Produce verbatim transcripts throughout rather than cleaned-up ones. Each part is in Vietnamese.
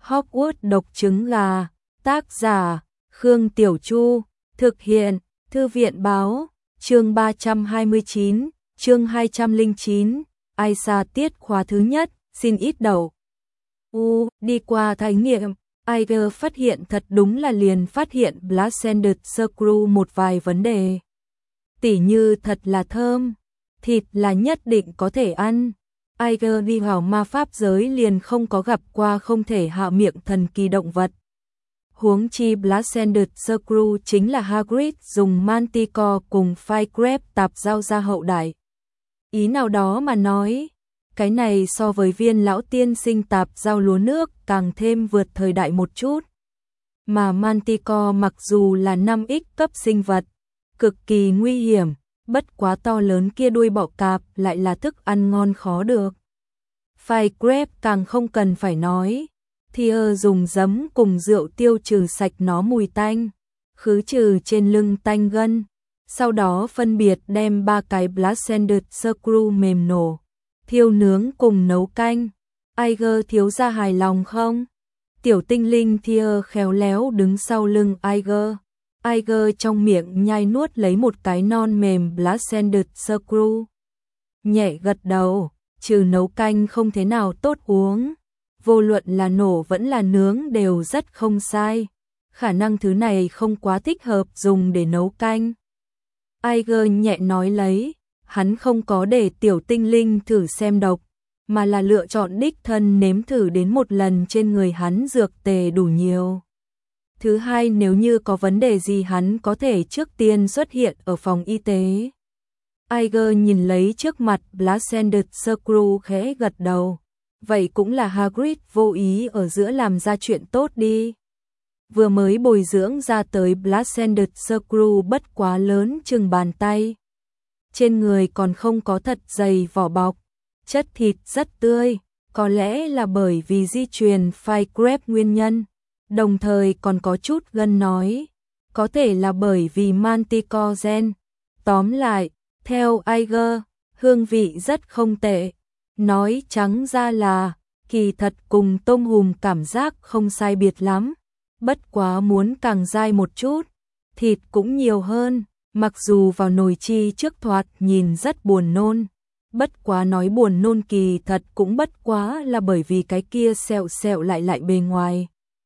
Hogwarts độc trứng gà, tác giả Khương Tiểu Chu, thực hiện Thư viện báo, chương ba trăm hai mươi chín, chương hai trăm lẻ chín, Aisa tiết khóa thứ nhất, xin ít đậu. U, đi qua thí nghiệm, Iger phát hiện thật đúng là liền phát hiện Blazended Screw một vài vấn đề. Tỉ như thật là thơm, thịt là nhất định có thể ăn. Iger đi vào ma pháp giới liền không có gặp qua không thể hạ miệng thần kỳ động vật. Huống chi Blazended Screw chính là Hagrid dùng Manticore cùng Firecrab tạp giao ra hậu đại. Ý nào đó mà nói, cái này so với viên lão tiên sinh tạp giao lúa nước càng thêm vượt thời đại một chút. Mà Manticore mặc dù là năm x cấp sinh vật, cực kỳ nguy hiểm, bất quá to lớn kia đuôi bọ cạp lại là thức ăn ngon khó được. Firecrab càng không cần phải nói, Thier dùng giấm cùng rượu tiêu trừ sạch nó mùi tanh, khứ trừ trên lưng tanh gân, sau đó phân biệt đem ba cái Blazended Screw mềm nổ, thiêu nướng cùng nấu canh. Iger thiếu gia hài lòng không? Tiểu tinh linh Thier khéo léo đứng sau lưng Iger. Iger trong miệng nhai nuốt lấy một cái non mềm Blazended Screw. Nhẹ gật đầu, trừ nấu canh không thế nào tốt uống. Vô luận là nổ vẫn là nướng đều rất không sai. Khả năng thứ này không quá thích hợp dùng để nấu canh. Iger nhẹ nói lấy, hắn không có để tiểu tinh linh thử xem độc, mà là lựa chọn đích thân nếm thử đến một lần trên người hắn dược tề đủ nhiều. Thứ hai, nếu như có vấn đề gì hắn có thể trước tiên xuất hiện ở phòng y tế. Iger nhìn lấy trước mặt Blazended Screw khẽ gật đầu. Vậy cũng là Hagrid vô ý ở giữa làm ra chuyện tốt đi. Vừa mới bồi dưỡng ra tới Blazended Screw bất quá lớn chừng bàn tay. Trên người còn không có thật dày vỏ bọc, chất thịt rất tươi, có lẽ là bởi vì di truyền Firecrab nguyên nhân, đồng thời còn có chút gân nói, có thể là bởi vì Manticore gen. Tóm lại, theo Iger, hương vị rất không tệ. Nói trắng ra là, kỳ thật cùng tôm hùm cảm giác không sai biệt lắm, bất quá muốn càng dai một chút, thịt cũng nhiều hơn, mặc dù vào nồi chi trước thoạt nhìn rất buồn nôn, bất quá nói buồn nôn kỳ thật cũng bất quá là bởi vì cái kia sẹo sẹo lại lại bề ngoài.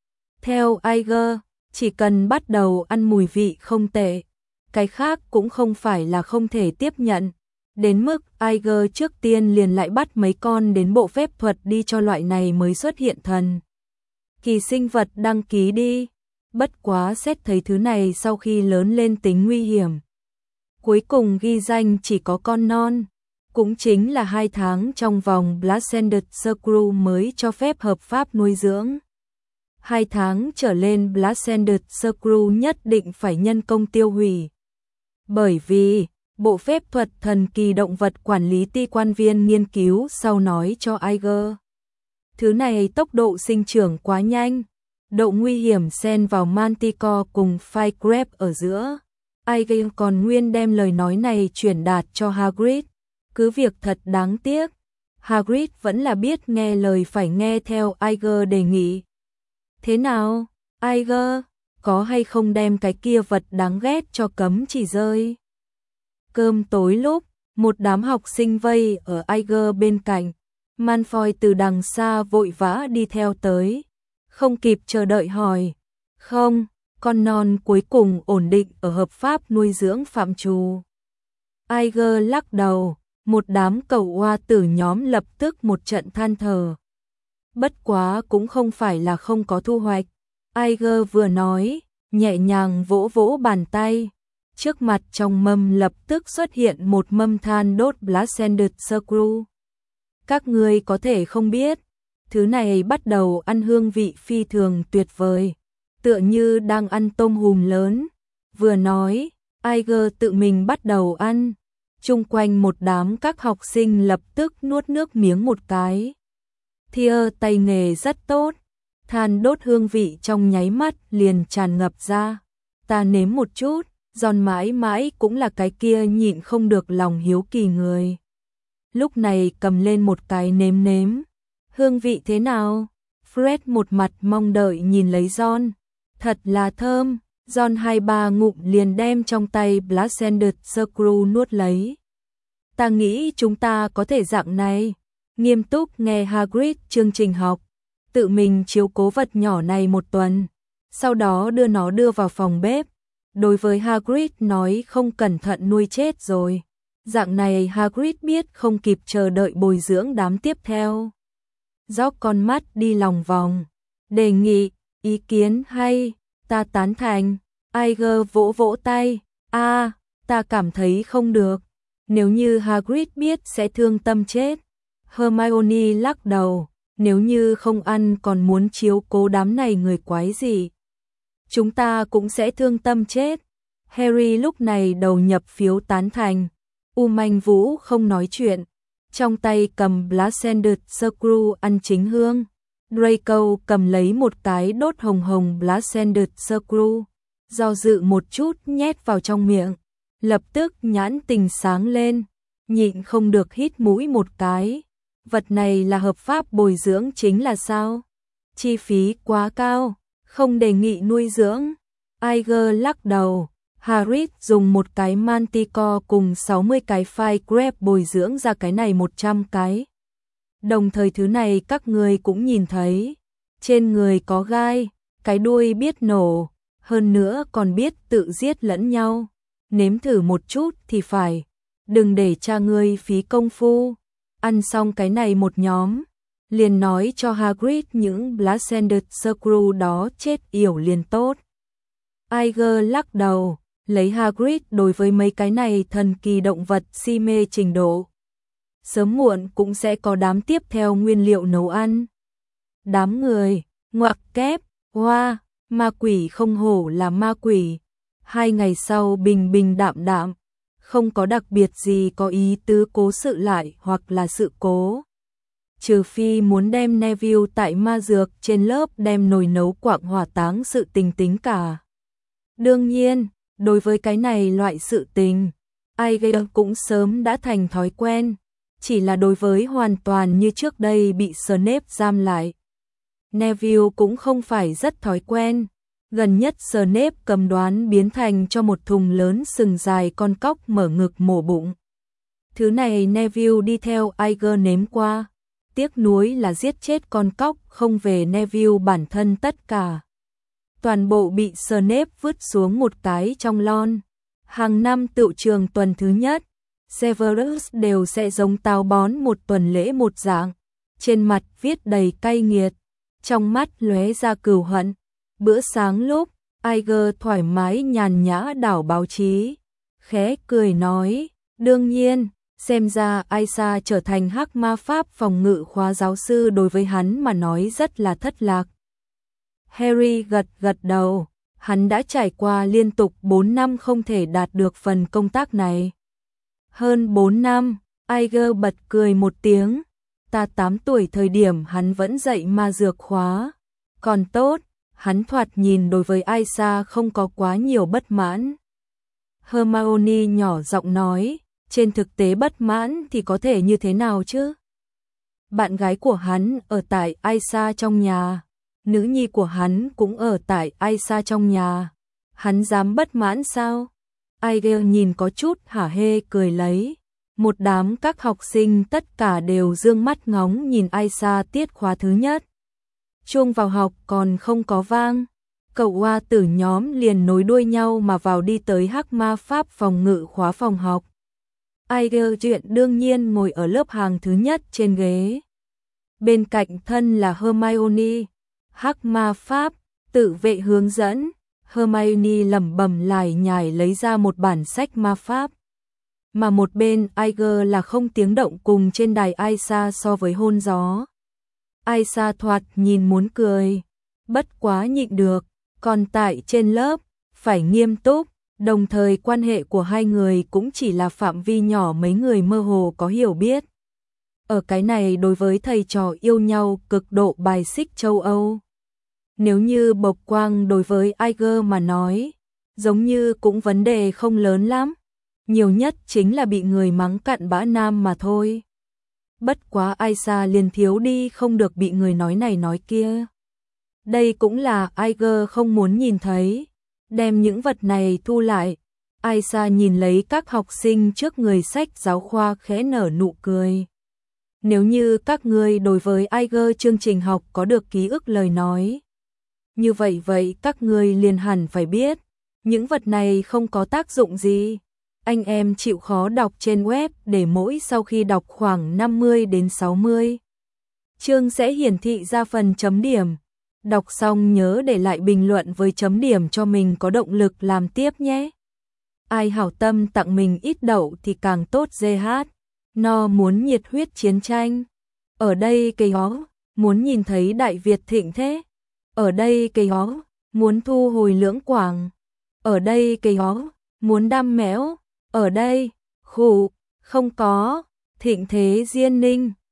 Theo Iger, chỉ cần bắt đầu ăn mùi vị không tệ, cái khác cũng không phải là không thể tiếp nhận. Đến mức Iger trước tiên liền lại bắt mấy con đến bộ phép thuật đi cho loại này mới xuất hiện thần kỳ sinh vật đăng ký đi. Bất quá xét thấy thứ này sau khi lớn lên tính nguy hiểm. Cuối cùng ghi danh chỉ có con non, cũng chính là hai tháng trong vòng Blazended Screw mới cho phép hợp pháp nuôi dưỡng. Hai tháng trở lên Blazended Screw nhất định phải nhân công tiêu hủy. Bởi vì bộ phép thuật thần kỳ động vật quản lý ti quan viên nghiên cứu sau nói cho Iger. Thứ này tốc độ sinh trưởng quá nhanh, độ nguy hiểm xen vào Manticore cùng Firecrab ở giữa. Iger còn nguyên đem lời nói này truyền đạt cho Hagrid. Cứ việc thật đáng tiếc, Hagrid vẫn là biết nghe lời phải nghe theo Iger đề nghị. Thế nào, Iger, có hay không đem cái kia vật đáng ghét cho cấm chỉ rơi? Cơm tối lúc, một đám học sinh vây ở Iger bên cạnh, Malfoy từ đằng xa vội vã đi theo tới, không kịp chờ đợi hỏi, không, con non cuối cùng ổn định ở hợp pháp nuôi dưỡng phạm trù. Iger lắc đầu, một đám cẩu oa tử nhóm lập tức một trận than thở. Bất quá cũng không phải là không có thu hoạch, Iger vừa nói, nhẹ nhàng vỗ vỗ bàn tay. Trước mặt trong mâm lập tức xuất hiện một mâm than đốt Blazended Screw. Các ngươi có thể không biết, thứ này bắt đầu ăn hương vị phi thường tuyệt vời, tựa như đang ăn tôm hùm lớn. Vừa nói, Iger tự mình bắt đầu ăn, chung quanh một đám các học sinh lập tức nuốt nước miếng một cái. Thier tay nghề rất tốt, than đốt hương vị trong nháy mắt liền tràn ngập ra. Ta nếm một chút. Giòn mãi mãi cũng là cái kia nhịn không được lòng hiếu kỳ người. Lúc này cầm lên một cái nếm nếm. Hương vị thế nào? Fred một mặt mong đợi nhìn lấy Ron. Thật là thơm. Ron hai ba ngụm liền đem trong tay Blazended Screw nuốt lấy. Ta nghĩ chúng ta có thể dạng này. Nghiêm túc nghe Hagrid chương trình học. Tự mình chiếu cố vật nhỏ này một tuần. Sau đó đưa nó đưa vào phòng bếp. Đối với Hagrid nói không cẩn thận nuôi chết rồi. Dạng này Hagrid biết không kịp chờ đợi bồi dưỡng đám tiếp theo. Dóc con mắt đi lòng vòng. Đề nghị, ý kiến hay, ta tán thành. Iger vỗ vỗ tay. A, à, ta cảm thấy không được. Nếu như Hagrid biết sẽ thương tâm chết. Hermione lắc đầu. Nếu như không ăn còn muốn chiếu cố đám này người quái gì. Chúng ta cũng sẽ thương tâm chết. Harry lúc này đầu nhập phiếu tán thành. U Manh Vũ không nói chuyện. Trong tay cầm Blazended Screw ăn chính hương. Draco cầm lấy một cái đốt hồng hồng Blazended Screw. Do dự một chút nhét vào trong miệng. Lập tức nhãn tình sáng lên. Nhịn không được hít mũi một cái. Vật này là hợp pháp bồi dưỡng chính là sao? Chi phí quá cao. Không đề nghị nuôi dưỡng. Iger lắc đầu. Harry dùng một cái Manticore cùng sáu mươi cái Fire Grab bồi dưỡng ra cái này một trăm cái. Đồng thời thứ này các người cũng nhìn thấy. Trên người có gai, cái đuôi biết nổ, hơn nữa còn biết tự giết lẫn nhau. Nếm thử một chút thì phải. Đừng để cha ngươi phí công phu. Ăn xong cái này một nhóm. Liền nói cho Hagrid những Blazended Screw đó chết yểu liền tốt. Iger lắc đầu. Lấy Hagrid đối với mấy cái này thần kỳ động vật si mê trình độ. Sớm muộn cũng sẽ có đám tiếp theo nguyên liệu nấu ăn. Đám người, ngoặc kép, hoa, ma quỷ không hổ là ma quỷ. Hai ngày sau bình bình đạm đạm, không có đặc biệt gì có ý tứ cố sự lại hoặc là sự cố. Trừ phi muốn đem Neville tại ma dược trên lớp đem nồi nấu quạng hỏa táng sự tình tính cả. Đương nhiên, đối với cái này loại sự tình, Iger cũng sớm đã thành thói quen, chỉ là đối với hoàn toàn như trước đây bị Snape giam lại. Neville cũng không phải rất thói quen, gần nhất Snape cầm đoán biến thành cho một thùng lớn sừng dài con cóc mở ngực mổ bụng. Thứ này Neville đi theo Iger nếm qua, tiếc nuối là giết chết con cóc không về Neville bản thân tất cả. Toàn bộ bị Snape vứt xuống một cái trong lon. Hàng năm tựu trường tuần thứ nhất, Severus đều sẽ giống táo bón một tuần lễ một dạng. Trên mặt viết đầy cay nghiệt, trong mắt lóe ra cừu hận. Bữa sáng lúc, Iger thoải mái nhàn nhã đảo báo chí. Khẽ cười nói, đương nhiên, xem ra Aisa trở thành hắc ma pháp phòng ngự khóa giáo sư đối với hắn mà nói rất là thất lạc. Harry gật gật đầu, hắn đã trải qua liên tục bốn năm không thể đạt được phần công tác này. Hơn bốn năm, Iger bật cười một tiếng, ta tám tuổi thời điểm hắn vẫn dạy ma dược khóa. Còn tốt, hắn thoạt nhìn đối với Aisa không có quá nhiều bất mãn. Hermione nhỏ giọng nói, trên thực tế bất mãn thì có thể như thế nào chứ? Bạn gái của hắn ở tại Aisa trong nhà. Nữ nhi của hắn cũng ở tại Aisa trong nhà. Hắn dám bất mãn sao? Iger nhìn có chút hả hê cười lấy. Một đám các học sinh tất cả đều dương mắt ngóng nhìn Aisa tiết khóa thứ nhất. Chuông vào học còn không có vang. Cậu hoa tử nhóm liền nối đuôi nhau mà vào đi tới hắc ma pháp phòng ngự khóa phòng học. Iger chuyện đương nhiên ngồi ở lớp hàng thứ nhất trên ghế. Bên cạnh thân là Hermione. Hắc ma pháp, tự vệ hướng dẫn. Hermione lẩm bẩm lải nhải lấy ra một bản sách ma pháp. Mà một bên Iger là không tiếng động cùng trên đài Aisa so với hôn gió. Aisa thoạt nhìn muốn cười, bất quá nhịn được, còn tại trên lớp, phải nghiêm túc, đồng thời quan hệ của hai người cũng chỉ là phạm vi nhỏ mấy người mơ hồ có hiểu biết. Ở cái này đối với thầy trò yêu nhau cực độ bài xích châu Âu. Nếu như bộc quang đối với Iger mà nói, giống như cũng vấn đề không lớn lắm, nhiều nhất chính là bị người mắng cặn bã nam mà thôi. bất quá Aisha liền thiếu đi không được bị người nói này nói kia. Đây cũng là Aiger không muốn nhìn thấy. Đem những vật này thu lại. Aisha nhìn lấy các học sinh trước người sách giáo khoa khẽ nở nụ cười. Nếu như các ngươi đối với Aiger chương trình học có được ký ức lời nói. Như vậy vậy các ngươi liền hẳn phải biết. Những vật này không có tác dụng gì. Anh em chịu khó đọc trên web để mỗi sau khi đọc khoảng năm mươi đến sáu mươi chương sẽ hiển thị ra phần chấm điểm. Đọc xong nhớ để lại bình luận với chấm điểm cho mình có động lực làm tiếp nhé. Ai hảo tâm tặng mình ít đậu thì càng tốt giê hát. No muốn nhiệt huyết chiến tranh. Ở đây cây ó, muốn nhìn thấy Đại Việt thịnh thế. Ở đây cây ó, muốn thu hồi Lưỡng Quảng. Ở đây cây ó, muốn đam mẽo. Ở đây, khủ, không có, thịnh thế Diên Ninh.